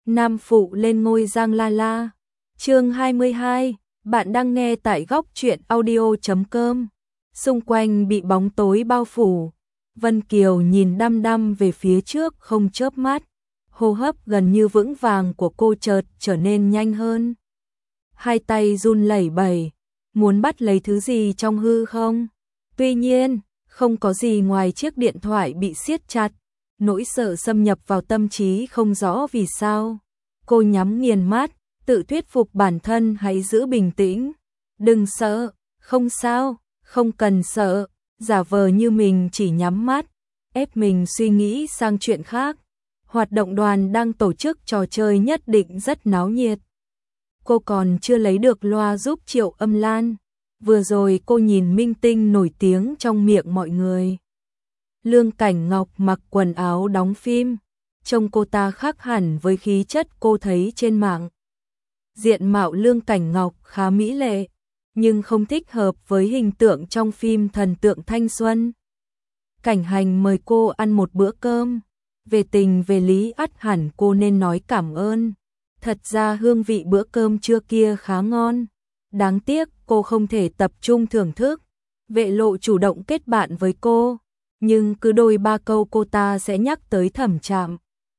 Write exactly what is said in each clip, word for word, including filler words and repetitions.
Nam phụ lên ngôi Giang La La. Chương hai mươi hai, bạn đang nghe tại góc truyện audio chấm com. Xung quanh bị bóng tối bao phủ, Vân Kiều nhìn đăm đăm về phía trước không chớp mắt, hô hấp gần như vững vàng của cô chợt trở nên nhanh hơn. Hai tay run lẩy bẩy, muốn bắt lấy thứ gì trong hư không. Tuy nhiên, không có gì ngoài chiếc điện thoại bị siết chặt, nỗi sợ xâm nhập vào tâm trí không rõ vì sao. Cô nhắm nghiền mắt, tự thuyết phục bản thân hãy giữ bình tĩnh. Đừng sợ, không sao, không cần sợ, giả vờ như mình chỉ nhắm mắt, ép mình suy nghĩ sang chuyện khác. Hoạt động đoàn đang tổ chức trò chơi nhất định rất náo nhiệt. Cô còn chưa lấy được loa giúp Triệu Âm Lan. Vừa rồi cô nhìn minh tinh nổi tiếng trong miệng mọi người. Lương Cảnh Ngọc mặc quần áo đóng phim, trông cô ta khác hẳn với khí chất cô thấy trên mạng. Diện mạo Lương Cảnh Ngọc khá mỹ lệ, nhưng không thích hợp với hình tượng trong phim thần tượng thanh xuân. Cảnh Hành mời cô ăn một bữa cơm, về tình về lý ắt hẳn cô nên nói cảm ơn. Thật ra hương vị bữa cơm trưa kia khá ngon, đáng tiếc cô không thể tập trung thưởng thức. Vệ Lộ chủ động kết bạn với cô, nhưng cứ đôi ba câu cô ta sẽ nhắc tới Thẩm Trạm.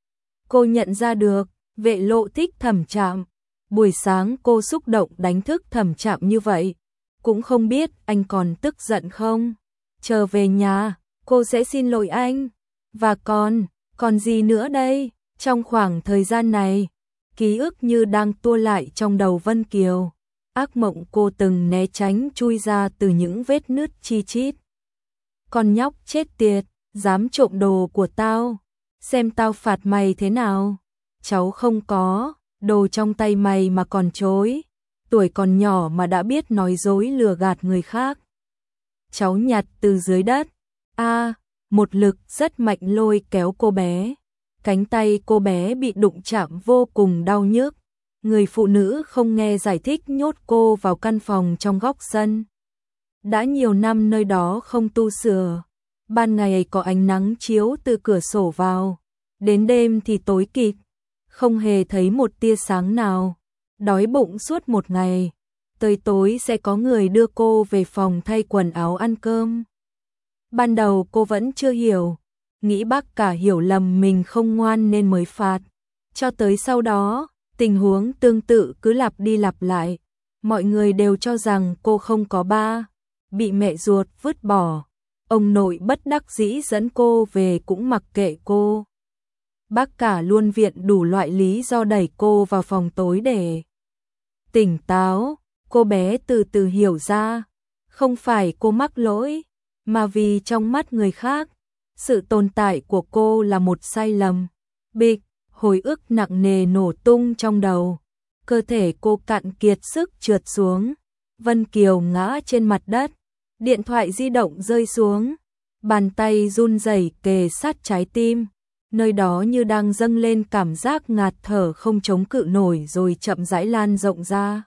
Cô nhận ra được, Vệ Lộ thích Thẩm Trạm. Buổi sáng cô xúc động đánh thức Thẩm Trạm như vậy, cũng không biết anh còn tức giận không. Chờ về nhà, cô sẽ xin lỗi anh. Và còn, còn gì nữa đây? Trong khoảng thời gian này, ký ức như đang tua lại trong đầu Vân Kiều. Ác mộng cô từng né tránh chui ra từ những vết nứt chi chít. Con nhóc chết tiệt, dám trộm đồ của tao, xem tao phạt mày thế nào. Cháu không có, đồ trong tay mày mà còn chối, tuổi còn nhỏ mà đã biết nói dối lừa gạt người khác. Cháu nhặt từ dưới đất. A, à, một lực rất mạnh lôi kéo cô bé. Cánh tay cô bé bị đụng chạm vô cùng đau nhức. Người phụ nữ không nghe giải thích nhốt cô vào căn phòng trong góc sân. Đã nhiều năm nơi đó không tu sửa. Ban ngày có ánh nắng chiếu từ cửa sổ vào, đến đêm thì tối kịt, không hề thấy một tia sáng nào. Đói bụng suốt một ngày, tới tối sẽ có người đưa cô về phòng thay quần áo ăn cơm. Ban đầu cô vẫn chưa hiểu, nghĩ bác cả hiểu lầm mình không ngoan nên mới phạt. Cho tới sau đó, tình huống tương tự cứ lặp đi lặp lại. Mọi người đều cho rằng cô không có ba, bị mẹ ruột vứt bỏ. Ông nội bất đắc dĩ dẫn cô về cũng mặc kệ cô. Bác cả luôn viện đủ loại lý do đẩy cô vào phòng tối để tỉnh táo. Cô bé từ từ hiểu ra, không phải cô mắc lỗi, mà vì trong mắt người khác, sự tồn tại của cô là một sai lầm. Bịch, hồi ức nặng nề nổ tung trong đầu. Cơ thể cô cạn kiệt sức trượt xuống. Vân Kiều ngã trên mặt đất. Điện thoại di động rơi xuống. Bàn tay run rẩy kề sát trái tim. Nơi đó như đang dâng lên cảm giác ngạt thở không chống cự nổi rồi chậm rãi lan rộng ra.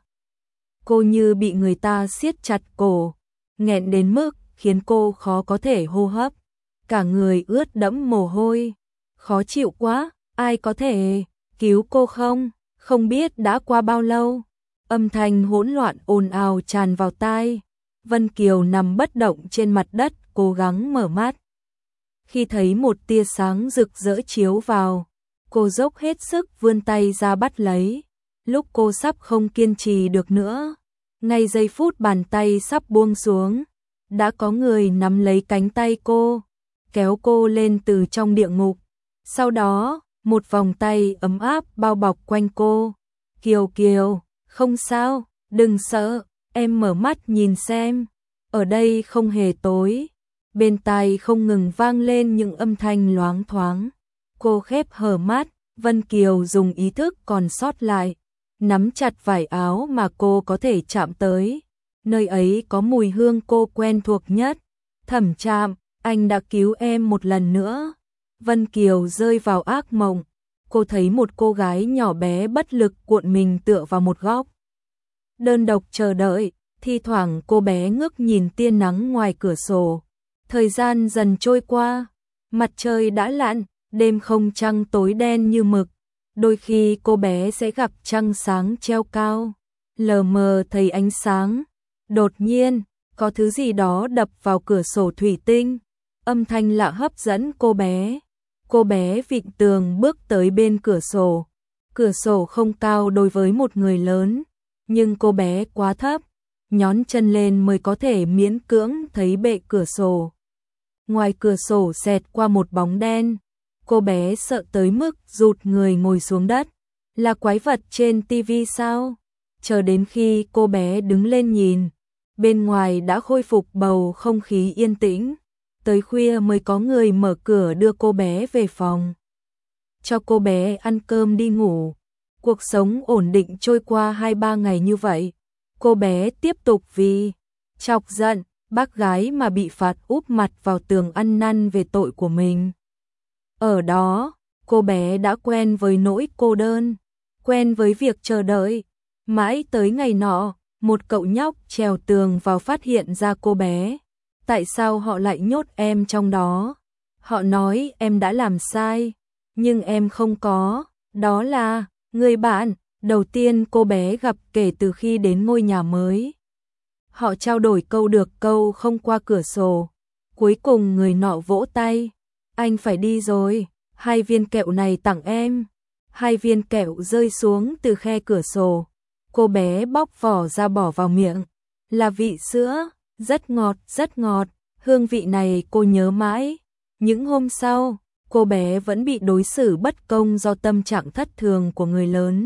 Cô như bị người ta siết chặt cổ, nghẹn đến mức khiến cô khó có thể hô hấp. Cả người ướt đẫm mồ hôi. Khó chịu quá, ai có thể cứu cô không? Không biết đã qua bao lâu. Âm thanh hỗn loạn ồn ào tràn vào tai. Vân Kiều nằm bất động trên mặt đất, cố gắng mở mắt. Khi thấy một tia sáng rực rỡ chiếu vào, cô dốc hết sức vươn tay ra bắt lấy. Lúc cô sắp không kiên trì được nữa, ngay giây phút bàn tay sắp buông xuống, đã có người nắm lấy cánh tay cô, kéo cô lên từ trong địa ngục. Sau đó, một vòng tay ấm áp bao bọc quanh cô. Kiều Kiều, không sao, đừng sợ, em mở mắt nhìn xem, ở đây không hề tối. Bên tai không ngừng vang lên những âm thanh loáng thoáng. Cô khép hờ mắt, Vân Kiều dùng ý thức còn sót lại, nắm chặt vải áo mà cô có thể chạm tới. Nơi ấy có mùi hương cô quen thuộc nhất. Thẩm Trạm, anh đã cứu em một lần nữa. Vân Kiều rơi vào ác mộng. Cô thấy một cô gái nhỏ bé bất lực cuộn mình tựa vào một góc. Đơn độc chờ đợi, thi thoảng cô bé ngước nhìn tia nắng ngoài cửa sổ. Thời gian dần trôi qua, mặt trời đã lặn, đêm không trăng tối đen như mực. Đôi khi cô bé sẽ gặp trăng sáng treo cao, lờ mờ thấy ánh sáng. Đột nhiên, có thứ gì đó đập vào cửa sổ thủy tinh, âm thanh lạ hấp dẫn cô bé. Cô bé vịn tường bước tới bên cửa sổ. Cửa sổ không cao đối với một người lớn, nhưng cô bé quá thấp, nhón chân lên mới có thể miễn cưỡng thấy bệ cửa sổ. Ngoài cửa sổ xẹt qua một bóng đen, cô bé sợ tới mức rụt người ngồi xuống đất. Là quái vật trên tivi sao? Chờ đến khi cô bé đứng lên nhìn, bên ngoài đã khôi phục bầu không khí yên tĩnh. Tới khuya mới có người mở cửa đưa cô bé về phòng, cho cô bé ăn cơm đi ngủ. Cuộc sống ổn định trôi qua hai ba ngày như vậy. Cô bé tiếp tục vì chọc giận bác gái mà bị phạt úp mặt vào tường ăn năn về tội của mình. Ở đó, cô bé đã quen với nỗi cô đơn, quen với việc chờ đợi. Mãi tới ngày nọ, một cậu nhóc trèo tường vào phát hiện ra cô bé. Tại sao họ lại nhốt em trong đó? Họ nói em đã làm sai, nhưng em không có. Đó là người bạn đầu tiên cô bé gặp kể từ khi đến ngôi nhà mới. Họ trao đổi câu được câu không qua cửa sổ. Cuối cùng người nọ vỗ tay. Anh phải đi rồi, hai viên kẹo này tặng em. Hai viên kẹo rơi xuống từ khe cửa sổ. Cô bé bóc vỏ ra bỏ vào miệng. Là vị sữa, rất ngọt, rất ngọt. Hương vị này cô nhớ mãi. Những hôm sau, cô bé vẫn bị đối xử bất công do tâm trạng thất thường của người lớn.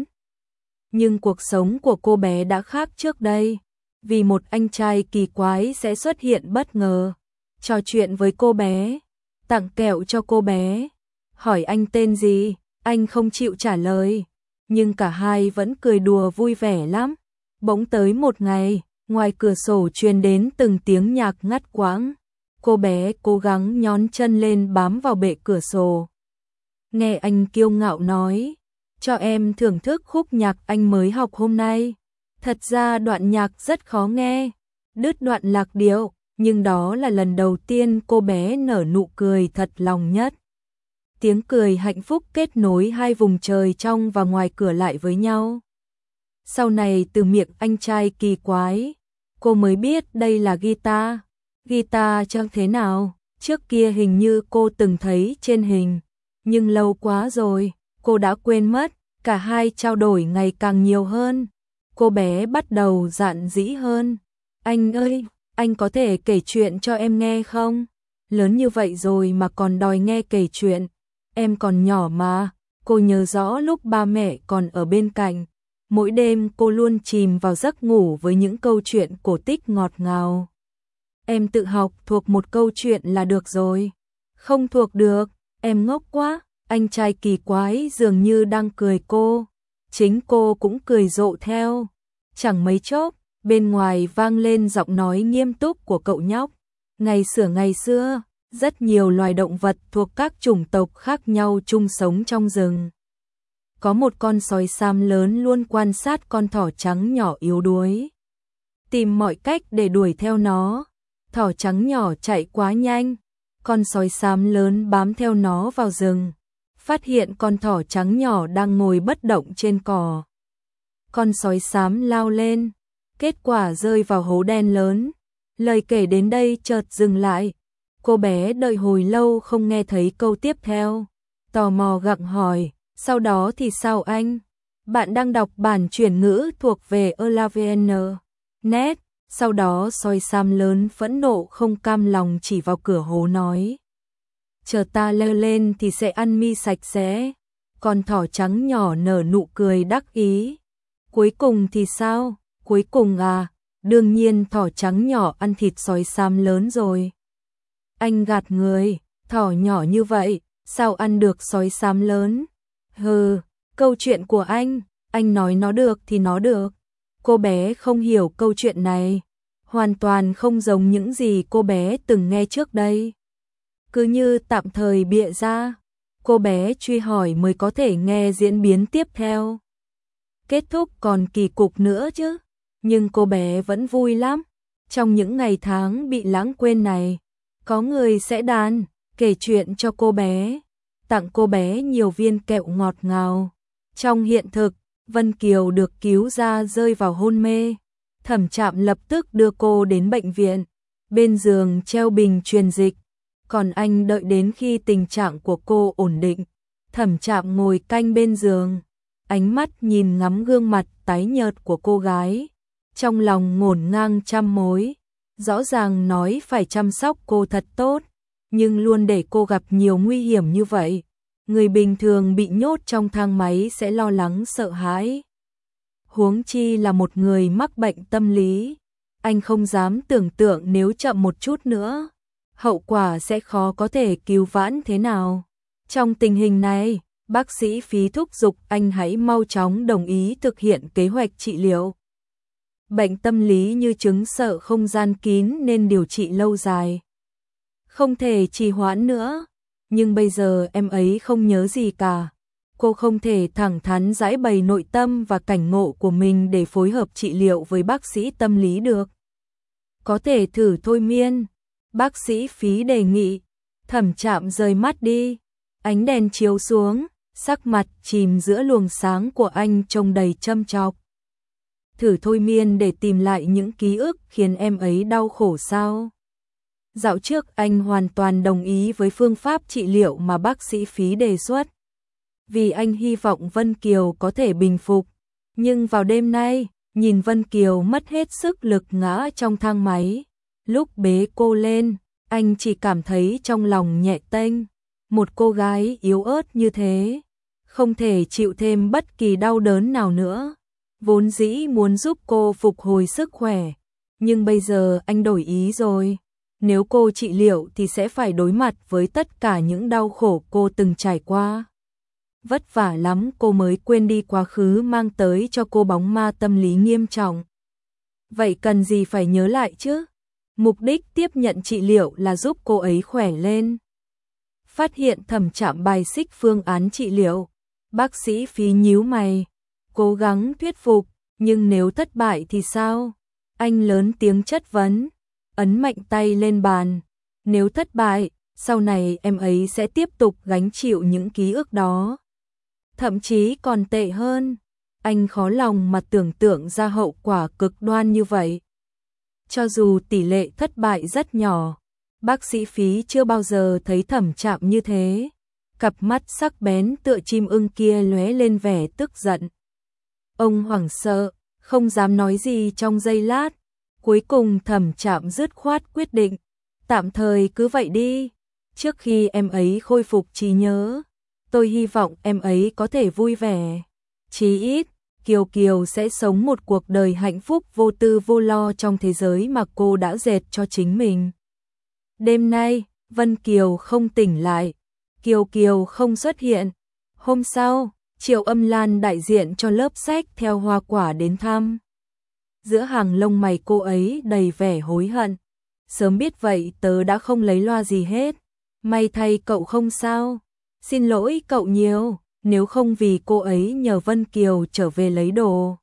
Nhưng cuộc sống của cô bé đã khác trước đây. Vì một anh trai kỳ quái sẽ xuất hiện bất ngờ, trò chuyện với cô bé, tặng kẹo cho cô bé, hỏi anh tên gì, anh không chịu trả lời, nhưng cả hai vẫn cười đùa vui vẻ lắm. Bỗng tới một ngày, ngoài cửa sổ truyền đến từng tiếng nhạc ngắt quãng. Cô bé cố gắng nhón chân lên bám vào bệ cửa sổ. Nghe anh kiêu ngạo nói, cho em thưởng thức khúc nhạc anh mới học hôm nay. Thật ra đoạn nhạc rất khó nghe, đứt đoạn lạc điệu, nhưng đó là lần đầu tiên cô bé nở nụ cười thật lòng nhất. Tiếng cười hạnh phúc kết nối hai vùng trời trong và ngoài cửa lại với nhau. Sau này từ miệng anh trai kỳ quái, cô mới biết đây là guitar. Guitar trông thế nào? Trước kia hình như cô từng thấy trên hình, nhưng lâu quá rồi, cô đã quên mất. Cả hai trao đổi ngày càng nhiều hơn. Cô bé bắt đầu dạn dĩ hơn. Anh ơi, anh có thể kể chuyện cho em nghe không? Lớn như vậy rồi mà còn đòi nghe kể chuyện. Em còn nhỏ mà. Cô nhớ rõ lúc ba mẹ còn ở bên cạnh. Mỗi đêm cô luôn chìm vào giấc ngủ với những câu chuyện cổ tích ngọt ngào. Em tự học thuộc một câu chuyện là được rồi. Không thuộc được, em ngốc quá. Anh trai kỳ quái dường như đang cười cô. Chính cô cũng cười rộ theo. Chẳng mấy chốc, bên ngoài vang lên giọng nói nghiêm túc của cậu nhóc. Ngày xưa ngày xưa, rất nhiều loài động vật thuộc các chủng tộc khác nhau chung sống trong rừng. Có một con sói xám lớn luôn quan sát con thỏ trắng nhỏ yếu đuối, tìm mọi cách để đuổi theo nó. Thỏ trắng nhỏ chạy quá nhanh, con sói xám lớn bám theo nó vào rừng, phát hiện con thỏ trắng nhỏ đang ngồi bất động trên cỏ. Con sói xám lao lên, kết quả rơi vào hố đen lớn. Lời kể đến đây chợt dừng lại. Cô bé đợi hồi lâu không nghe thấy câu tiếp theo, tò mò gặng hỏi, sau đó thì sao anh? Bạn đang đọc bản chuyển ngữ thuộc về Elavn net. Sau đó sói xám lớn phẫn nộ không cam lòng chỉ vào cửa hố nói, chờ ta leo lên thì sẽ ăn mi sạch sẽ. Con thỏ trắng nhỏ nở nụ cười đắc ý. Cuối cùng thì sao? Cuối cùng à, đương nhiên thỏ trắng nhỏ ăn thịt sói xám lớn rồi. Anh gạt người, thỏ nhỏ như vậy, sao ăn được sói xám lớn? Hừ, câu chuyện của anh, anh nói nó được thì nó được. Cô bé không hiểu câu chuyện này, hoàn toàn không giống những gì cô bé từng nghe trước đây. Cứ như tạm thời bịa ra, cô bé truy hỏi mới có thể nghe diễn biến tiếp theo. Kết thúc còn kỳ cục nữa chứ, nhưng cô bé vẫn vui lắm. Trong những ngày tháng bị lãng quên này, có người sẽ đàn, kể chuyện cho cô bé, tặng cô bé nhiều viên kẹo ngọt ngào. Trong hiện thực, Vân Kiều được cứu ra rơi vào hôn mê. Thẩm Trạm lập tức đưa cô đến bệnh viện. Bên giường treo bình truyền dịch. Còn anh đợi đến khi tình trạng của cô ổn định. Thẩm Trạm ngồi canh bên giường. Ánh mắt nhìn ngắm gương mặt tái nhợt của cô gái. Trong lòng ngổn ngang trăm mối. Rõ ràng nói phải chăm sóc cô thật tốt. Nhưng luôn để cô gặp nhiều nguy hiểm như vậy. Người bình thường bị nhốt trong thang máy sẽ lo lắng sợ hãi. Huống chi là một người mắc bệnh tâm lý. Anh không dám tưởng tượng nếu chậm một chút nữa, hậu quả sẽ khó có thể cứu vãn thế nào. Trong tình hình này, bác sĩ Phí thúc giục anh hãy mau chóng đồng ý thực hiện kế hoạch trị liệu. Bệnh tâm lý như chứng sợ không gian kín nên điều trị lâu dài. Không thể trì hoãn nữa. Nhưng bây giờ em ấy không nhớ gì cả. Cô không thể thẳng thắn giải bày nội tâm và cảnh ngộ của mình để phối hợp trị liệu với bác sĩ tâm lý được. Có thể thử thôi miên. Bác sĩ Phí đề nghị. Thẩm Trạm rời mắt đi. Ánh đèn chiếu xuống, sắc mặt chìm giữa luồng sáng của anh trông đầy châm chọc. Thử thôi miên để tìm lại những ký ức khiến em ấy đau khổ sao? Dạo trước anh hoàn toàn đồng ý với phương pháp trị liệu mà bác sĩ Phí đề xuất. Vì anh hy vọng Vân Kiều có thể bình phục. Nhưng vào đêm nay, nhìn Vân Kiều mất hết sức lực ngã trong thang máy. Lúc bế cô lên, anh chỉ cảm thấy trong lòng nhẹ tênh. Một cô gái yếu ớt như thế, không thể chịu thêm bất kỳ đau đớn nào nữa. Vốn dĩ muốn giúp cô phục hồi sức khỏe, nhưng bây giờ anh đổi ý rồi. Nếu cô trị liệu thì sẽ phải đối mặt với tất cả những đau khổ cô từng trải qua. Vất vả lắm cô mới quên đi quá khứ mang tới cho cô bóng ma tâm lý nghiêm trọng. Vậy cần gì phải nhớ lại chứ? Mục đích tiếp nhận trị liệu là giúp cô ấy khỏe lên. Phát hiện Thẩm Trạm bài xích phương án trị liệu. Bác sĩ Phí nhíu mày, cố gắng thuyết phục, nhưng nếu thất bại thì sao? Anh lớn tiếng chất vấn, ấn mạnh tay lên bàn. Nếu thất bại, sau này em ấy sẽ tiếp tục gánh chịu những ký ức đó. Thậm chí còn tệ hơn, anh khó lòng mà tưởng tượng ra hậu quả cực đoan như vậy. Cho dù tỷ lệ thất bại rất nhỏ, bác sĩ Phí chưa bao giờ thấy Thẩm Trạm như thế. Cặp mắt sắc bén tựa chim ưng kia lóe lên vẻ tức giận. Ông hoảng sợ, không dám nói gì trong giây lát. Cuối cùng Thẩm Trạm dứt khoát quyết định, tạm thời cứ vậy đi. Trước khi em ấy khôi phục trí nhớ, tôi hy vọng em ấy có thể vui vẻ. Chí ít, Kiều Kiều sẽ sống một cuộc đời hạnh phúc vô tư vô lo trong thế giới mà cô đã dệt cho chính mình. Đêm nay, Vân Kiều không tỉnh lại. Kiều Kiều không xuất hiện. Hôm sau, Triệu Âm Lan đại diện cho lớp sách theo hoa quả đến thăm. Giữa hàng lông mày cô ấy đầy vẻ hối hận. Sớm biết vậy tớ đã không lấy loa gì hết. May thay cậu không sao. Xin lỗi cậu nhiều, nếu không vì cô ấy nhờ Vân Kiều trở về lấy đồ,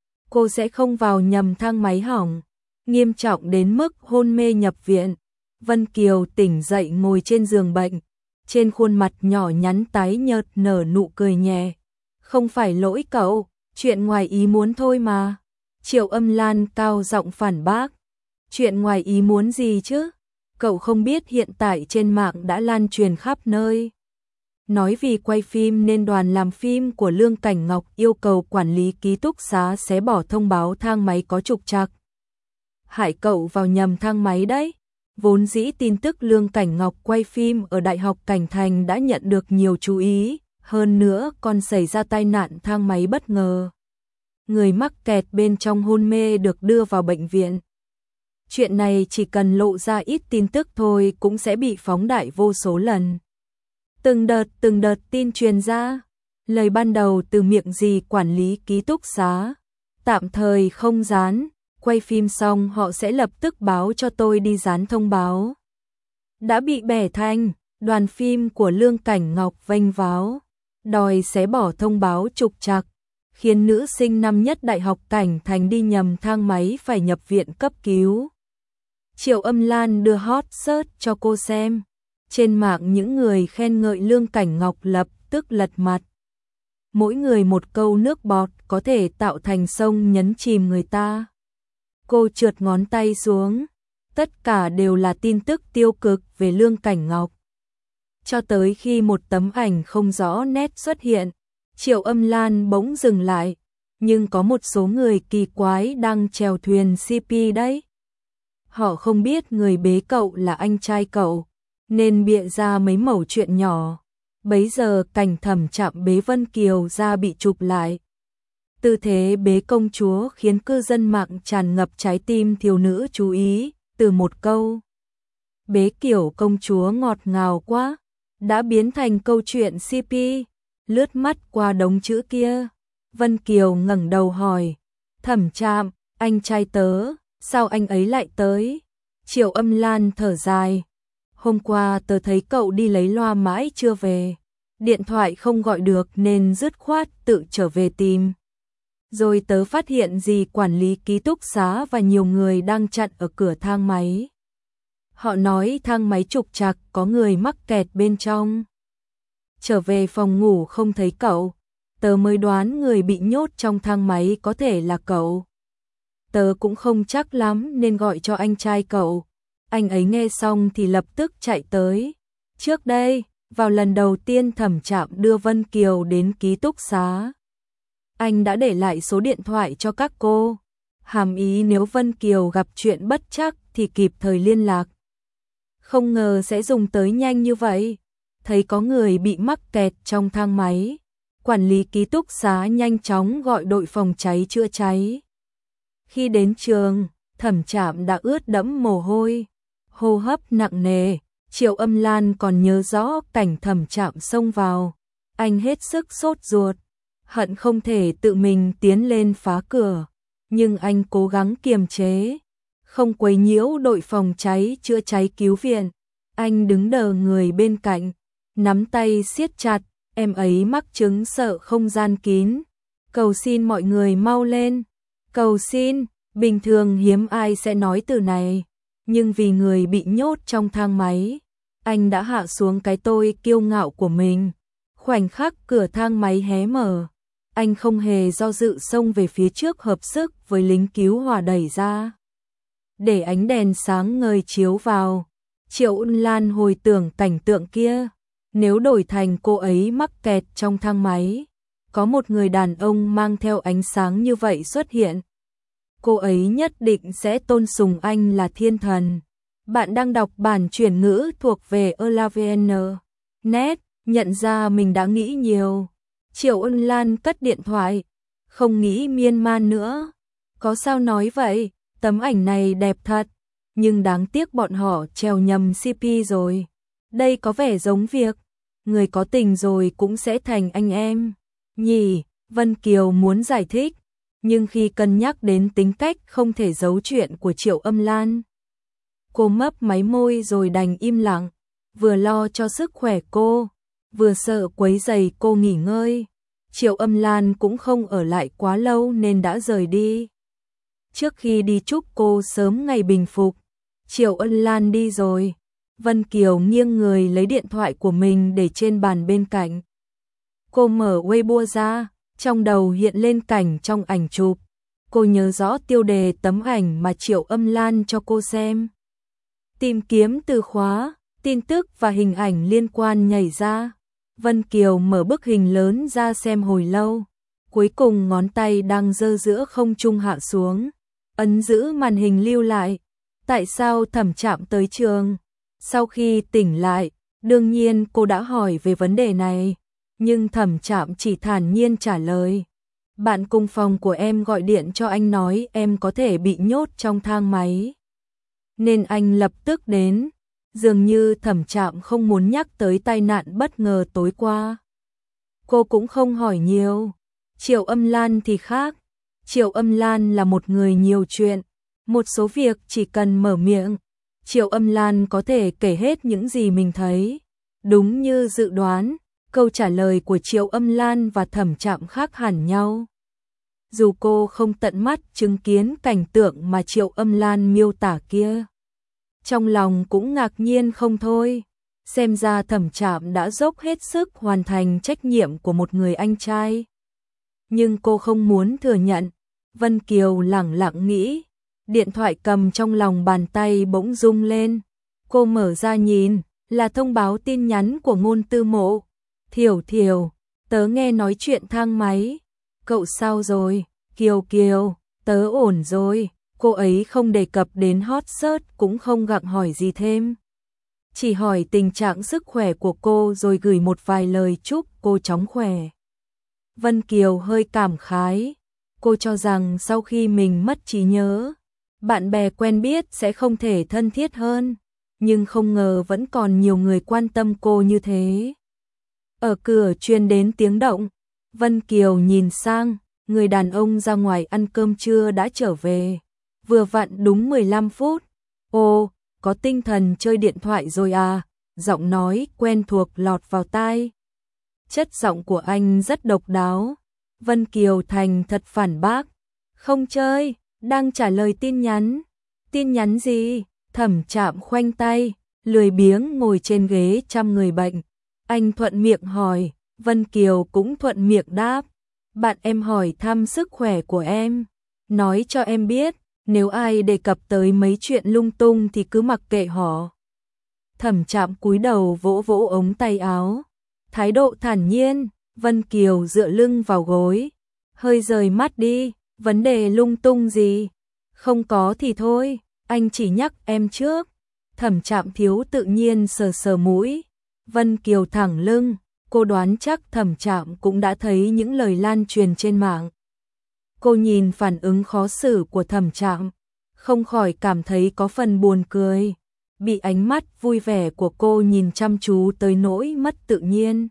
cô sẽ không vào nhầm thang máy hỏng, nghiêm trọng đến mức hôn mê nhập viện. Vân Kiều tỉnh dậy ngồi trên giường bệnh, trên khuôn mặt nhỏ nhắn tái nhợt nở nụ cười nhẹ. Không phải lỗi cậu, chuyện ngoài ý muốn thôi mà. Triệu Âm Lan cao giọng phản bác. Chuyện ngoài ý muốn gì chứ? Cậu không biết hiện tại trên mạng đã lan truyền khắp nơi. Nói vì quay phim nên đoàn làm phim của Lương Cảnh Ngọc yêu cầu quản lý ký túc xá xé bỏ thông báo thang máy có trục trặc. Hại cậu vào nhầm thang máy đấy. Vốn dĩ tin tức Lương Cảnh Ngọc quay phim ở Đại học Cảnh Thành đã nhận được nhiều chú ý, hơn nữa còn xảy ra tai nạn thang máy bất ngờ. Người mắc kẹt bên trong hôn mê được đưa vào bệnh viện. Chuyện này chỉ cần lộ ra ít tin tức thôi cũng sẽ bị phóng đại vô số lần. Từng đợt từng đợt tin truyền ra, lời ban đầu từ miệng dì quản lý ký túc xá. Tạm thời không dán, quay phim xong họ sẽ lập tức báo cho tôi đi dán thông báo. Đã bị bẻ thành, đoàn phim của Lương Cảnh Ngọc vênh váo, đòi xé bỏ thông báo trục trặc, khiến nữ sinh năm nhất Đại học Cảnh Thành đi nhầm thang máy phải nhập viện cấp cứu. Triệu Âm Lan đưa hot search cho cô xem. Trên mạng những người khen ngợi Lương Cảnh Ngọc lập tức lật mặt. mỗi người một câu nước bọt có thể tạo thành sông nhấn chìm người ta. Cô trượt ngón tay xuống, tất cả đều là tin tức tiêu cực về Lương Cảnh Ngọc. Cho tới khi một tấm ảnh không rõ nét xuất hiện, Triệu Âm Lan bỗng dừng lại, nhưng có một số người kỳ quái đang chèo thuyền xê pê đấy. Họ không biết người bế cậu là anh trai cậu, nên bịa ra mấy mẩu chuyện nhỏ. Bấy giờ cảnh Thẩm Trạm bế Vân Kiều ra bị chụp lại. Tư thế bế công chúa khiến cư dân mạng tràn ngập trái tim thiếu nữ chú ý, từ một câu bế Kiều công chúa ngọt ngào quá, đã biến thành câu chuyện xê pê. Lướt mắt qua đống chữ kia, Vân Kiều ngẩng đầu hỏi, Thẩm Trạm, anh trai tớ, sao anh ấy lại tới? Triệu Âm Lan thở dài, hôm qua tớ thấy cậu đi lấy loa mãi chưa về, điện thoại không gọi được nên dứt khoát tự trở về tìm. Rồi tớ phát hiện dì quản lý ký túc xá và nhiều người đang chặn ở cửa thang máy. Họ nói thang máy trục trặc, có người mắc kẹt bên trong. Trở về phòng ngủ không thấy cậu, tớ mới đoán người bị nhốt trong thang máy có thể là cậu. Tớ cũng không chắc lắm nên gọi cho anh trai cậu. Anh ấy nghe xong thì lập tức chạy tới. Trước đây, vào lần đầu tiên Thẩm Trạm đưa Vân Kiều đến ký túc xá, anh đã để lại số điện thoại cho các cô, hàm ý nếu Vân Kiều gặp chuyện bất trắc thì kịp thời liên lạc. Không ngờ sẽ dùng tới nhanh như vậy. Thấy có người bị mắc kẹt trong thang máy, quản lý ký túc xá nhanh chóng gọi đội phòng cháy chữa cháy. Khi đến trường, Thẩm Trạm đã ướt đẫm mồ hôi, hô hấp nặng nề. Triệu Âm Lan còn nhớ rõ cảnh Thẩm Trạm xông vào, anh hết sức sốt ruột, hận không thể tự mình tiến lên phá cửa, nhưng anh cố gắng kiềm chế, không quấy nhiễu đội phòng cháy chữa cháy cứu viện. Anh đứng đờ người bên cạnh, nắm tay siết chặt, em ấy mắc chứng sợ không gian kín. Cầu xin mọi người mau lên. Cầu xin, bình thường hiếm ai sẽ nói từ này, nhưng vì người bị nhốt trong thang máy, anh đã hạ xuống cái tôi kiêu ngạo của mình. Khoảnh khắc cửa thang máy hé mở, anh không hề do dự xông về phía trước hợp sức với lính cứu hỏa đẩy ra. Để ánh đèn sáng ngời chiếu vào, Triệu Âm Lan hồi tưởng cảnh tượng kia, nếu đổi thành cô ấy mắc kẹt trong thang máy, có một người đàn ông mang theo ánh sáng như vậy xuất hiện, cô ấy nhất định sẽ tôn sùng anh là thiên thần. Bạn đang đọc bản chuyển ngữ thuộc về Elavn. Net, nhận ra mình đã nghĩ nhiều. Triệu Âm Lan cất điện thoại, không nghĩ miên man nữa. Có sao nói vậy, tấm ảnh này đẹp thật, nhưng đáng tiếc bọn họ treo nhầm xê pê rồi. Đây có vẻ giống việc người có tình rồi cũng sẽ thành anh em nhỉ. Vân Kiều muốn giải thích, nhưng khi cân nhắc đến tính cách không thể giấu chuyện của Triệu Âm Lan, cô mấp máy môi rồi đành im lặng, vừa lo cho sức khỏe cô, vừa sợ quấy rầy cô nghỉ ngơi. Triệu Âm Lan cũng không ở lại quá lâu nên đã rời đi. Trước khi đi chúc cô sớm ngày bình phục, Triệu Âm Lan đi rồi. Vân Kiều nghiêng người lấy điện thoại của mình để trên bàn bên cạnh. Cô mở Weibo ra, trong đầu hiện lên cảnh trong ảnh chụp. Cô nhớ rõ tiêu đề tấm ảnh mà Triệu Âm Lan cho cô xem. Tìm kiếm từ khóa, tin tức và hình ảnh liên quan nhảy ra. Vân Kiều mở bức hình lớn ra xem hồi lâu. Cuối cùng ngón tay đang giơ giữa không trung hạ xuống, ấn giữ màn hình lưu lại. Tại sao Thẩm Trạm tới trường? Sau khi tỉnh lại, đương nhiên cô đã hỏi về vấn đề này, nhưng Thẩm Trạm chỉ thản nhiên trả lời. Bạn cùng phòng của em gọi điện cho anh nói em có thể bị nhốt trong thang máy, nên anh lập tức đến. Dường như Thẩm Trạm không muốn nhắc tới tai nạn bất ngờ tối qua. Cô cũng không hỏi nhiều. Triệu Âm Lan thì khác. Triệu Âm Lan là một người nhiều chuyện, một số việc chỉ cần mở miệng, Triệu Âm Lan có thể kể hết những gì mình thấy. Đúng như dự đoán, câu trả lời của Triệu Âm Lan và Thẩm Trạm khác hẳn nhau. Dù cô không tận mắt chứng kiến cảnh tượng mà Triệu Âm Lan miêu tả kia, trong lòng cũng ngạc nhiên không thôi. Xem ra Thẩm Trạm đã dốc hết sức hoàn thành trách nhiệm của một người anh trai. Nhưng cô không muốn thừa nhận. Vân Kiều lẳng lặng nghĩ. Điện thoại cầm trong lòng bàn tay bỗng rung lên. Cô mở ra nhìn, là thông báo tin nhắn của Ngôn Tư Mộ. Thiểu Thiểu, tớ nghe nói chuyện thang máy. Cậu sao rồi? Kiều Kiều, tớ ổn rồi. Cô ấy không đề cập đến hot search, cũng không gặng hỏi gì thêm. Chỉ hỏi tình trạng sức khỏe của cô rồi gửi một vài lời chúc cô chóng khỏe. Vân Kiều hơi cảm khái. Cô cho rằng sau khi mình mất trí nhớ, bạn bè quen biết sẽ không thể thân thiết hơn. Nhưng không ngờ vẫn còn nhiều người quan tâm cô như thế. Ở cửa truyền đến tiếng động. Vân Kiều nhìn sang, người đàn ông ra ngoài ăn cơm trưa đã trở về. Vừa vặn đúng mười lăm phút. Ồ, có tinh thần chơi điện thoại rồi à? Giọng nói quen thuộc lọt vào tai. Chất giọng của anh rất độc đáo. Vân Kiều thành thật phản bác. Không chơi, đang trả lời tin nhắn. Tin nhắn gì? Thẩm Trạm khoanh tay, lười biếng ngồi trên ghế chăm người bệnh. Anh thuận miệng hỏi, Vân Kiều cũng thuận miệng đáp. Bạn em hỏi thăm sức khỏe của em. Nói cho em biết, nếu ai đề cập tới mấy chuyện lung tung thì cứ mặc kệ họ. Thẩm Trạm cúi đầu vỗ vỗ ống tay áo. Thái độ thản nhiên. Vân Kiều dựa lưng vào gối. Hơi rời mắt đi, vấn đề lung tung gì? Không có thì thôi, anh chỉ nhắc em trước. Thẩm Trạm thiếu tự nhiên sờ sờ mũi. Vân Kiều thẳng lưng, cô đoán chắc Thẩm Trạm cũng đã thấy những lời lan truyền trên mạng. Cô nhìn phản ứng khó xử của Thẩm Trạm, không khỏi cảm thấy có phần buồn cười. Bị ánh mắt vui vẻ của cô nhìn chăm chú tới nỗi mất tự nhiên.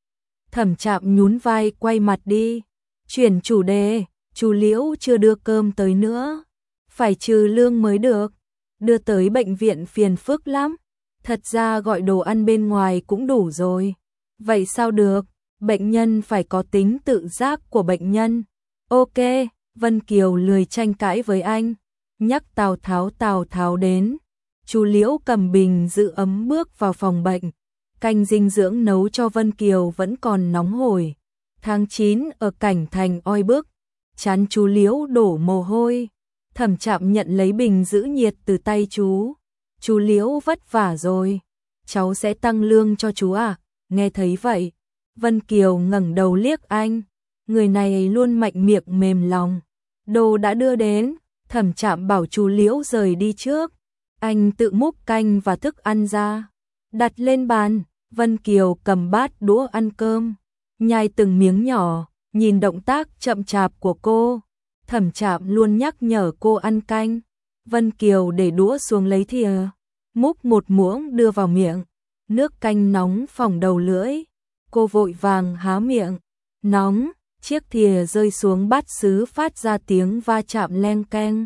Thẩm Trạm nhún vai quay mặt đi. Chuyển chủ đề, chú Liễu chưa đưa cơm tới nữa. Phải trừ lương mới được. Đưa tới bệnh viện phiền phức lắm. Thật ra gọi đồ ăn bên ngoài cũng đủ rồi. Vậy sao được? Bệnh nhân phải có tính tự giác của bệnh nhân. Ok, Vân Kiều lười tranh cãi với anh. Nhắc Tào Tháo Tào Tháo đến. Chú Liễu cầm bình giữ ấm bước vào phòng bệnh. Canh dinh dưỡng nấu cho Vân Kiều vẫn còn nóng hổi. Tháng chín ở Cảnh Thành oi bức. Chán chú Liễu đổ mồ hôi. Thẩm Trạm nhận lấy bình giữ nhiệt từ tay chú. Chú Liễu vất vả rồi. Cháu sẽ tăng lương cho chú à? Nghe thấy vậy, Vân Kiều ngẩng đầu liếc anh. Người này luôn mạnh miệng mềm lòng. Đồ đã đưa đến. Thẩm Trạm bảo chú Liễu rời đi trước. Anh tự múc canh và thức ăn ra, đặt lên bàn. Vân Kiều cầm bát đũa ăn cơm, nhai từng miếng nhỏ, nhìn động tác chậm chạp của cô. Thẩm Trạm luôn nhắc nhở cô ăn canh. Vân Kiều để đũa xuống lấy thìa, múc một muỗng đưa vào miệng. Nước canh nóng phỏng đầu lưỡi. Cô vội vàng há miệng. Nóng, chiếc thìa rơi xuống bát sứ phát ra tiếng va chạm leng keng.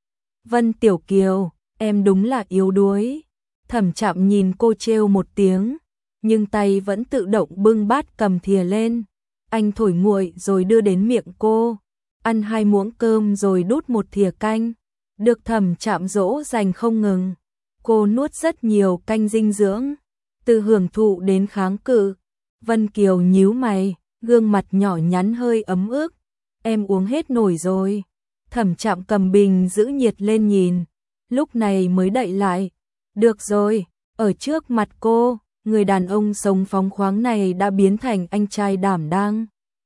Vân Tiểu Kiều, em đúng là yếu đuối. Thẩm Trạm nhìn cô trêu một tiếng, nhưng tay vẫn tự động bưng bát cầm thìa lên. Anh thổi nguội rồi đưa đến miệng cô. Ăn hai muỗng cơm rồi đút một thìa canh. Được Thẩm Trạm dỗ dành không ngừng. Cô nuốt rất nhiều canh dinh dưỡng, từ hưởng thụ đến kháng cự. Vân Kiều nhíu mày, gương mặt nhỏ nhắn hơi ấm ức. Em uống hết nổi rồi. Thẩm Trạm cầm bình giữ nhiệt lên nhìn, lúc này mới đậy lại. Được rồi, ở trước mặt cô, người đàn ông sống phóng khoáng này đã biến thành anh trai đảm đang.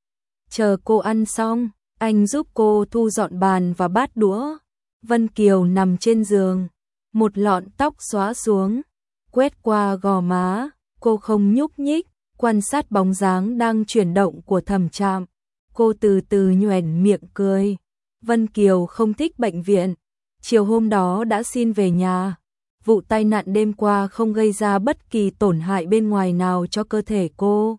Chờ cô ăn xong, anh giúp cô thu dọn bàn và bát đũa. Vân Kiều nằm trên giường, một lọn tóc xóa xuống, quét qua gò má, cô không nhúc nhích, quan sát bóng dáng đang chuyển động của Thẩm Trạm. Cô từ từ nhoẻn miệng cười. Vân Kiều không thích bệnh viện, chiều hôm đó đã xin về nhà. Vụ tai nạn đêm qua không gây ra bất kỳ tổn hại bên ngoài nào cho cơ thể cô.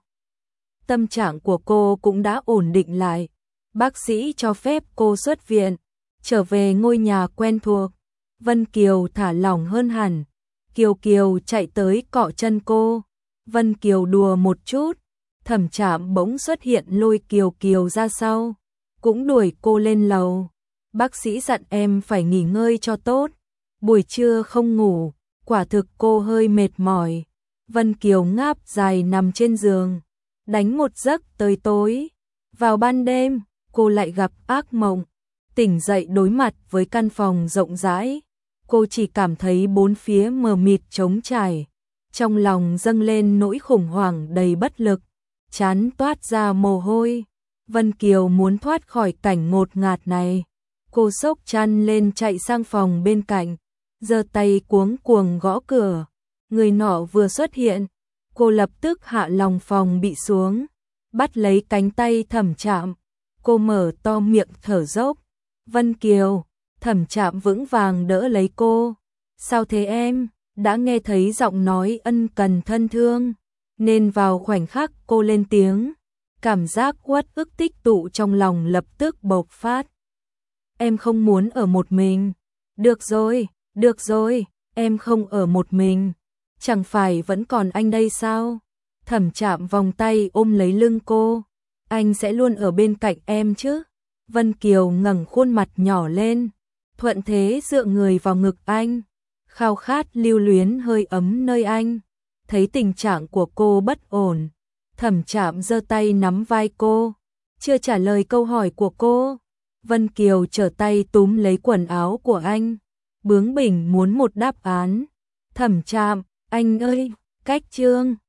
Tâm trạng của cô cũng đã ổn định lại. Bác sĩ cho phép cô xuất viện, trở về ngôi nhà quen thuộc. Vân Kiều thả lỏng hơn hẳn. Kiều Kiều chạy tới cọ chân cô. Vân Kiều đùa một chút. Thẩm Trạm bỗng xuất hiện lôi Kiều Kiều ra sau, cũng đuổi cô lên lầu. Bác sĩ dặn em phải nghỉ ngơi cho tốt. Buổi trưa không ngủ, quả thực cô hơi mệt mỏi. Vân Kiều ngáp dài nằm trên giường, đánh một giấc tới tối. Vào ban đêm, cô lại gặp ác mộng. Tỉnh dậy đối mặt với căn phòng rộng rãi, cô chỉ cảm thấy bốn phía mờ mịt trống trải. Trong lòng dâng lên nỗi khủng hoảng đầy bất lực, trán toát ra mồ hôi. Vân Kiều muốn thoát khỏi cảnh ngột ngạt này. Cô xốc chăn lên chạy sang phòng bên cạnh, giơ tay cuống cuồng gõ cửa. Người nọ vừa xuất hiện, cô lập tức hạ lòng phòng bị xuống, bắt lấy cánh tay Thẩm Trạm. Cô mở to miệng thở dốc. Vân Kiều, Thẩm Trạm vững vàng đỡ lấy cô. Sao thế em? Đã nghe thấy giọng nói ân cần thân thương, nên vào khoảnh khắc cô lên tiếng, cảm giác uất ức tích tụ trong lòng lập tức bộc phát. Em không muốn ở một mình. Được rồi, được rồi, em không ở một mình. Chẳng phải vẫn còn anh đây sao? Thẩm Trạm vòng tay ôm lấy lưng cô. Anh sẽ luôn ở bên cạnh em chứ? Vân Kiều ngẩng khuôn mặt nhỏ lên, thuận thế dựa người vào ngực anh, khao khát lưu luyến hơi ấm nơi anh. Thấy tình trạng của cô bất ổn, Thẩm Trạm giơ tay nắm vai cô. Chưa trả lời câu hỏi của cô, Vân Kiều trở tay túm lấy quần áo của anh, bướng bỉnh muốn một đáp án. Thẩm Trạm, anh ơi, cách chương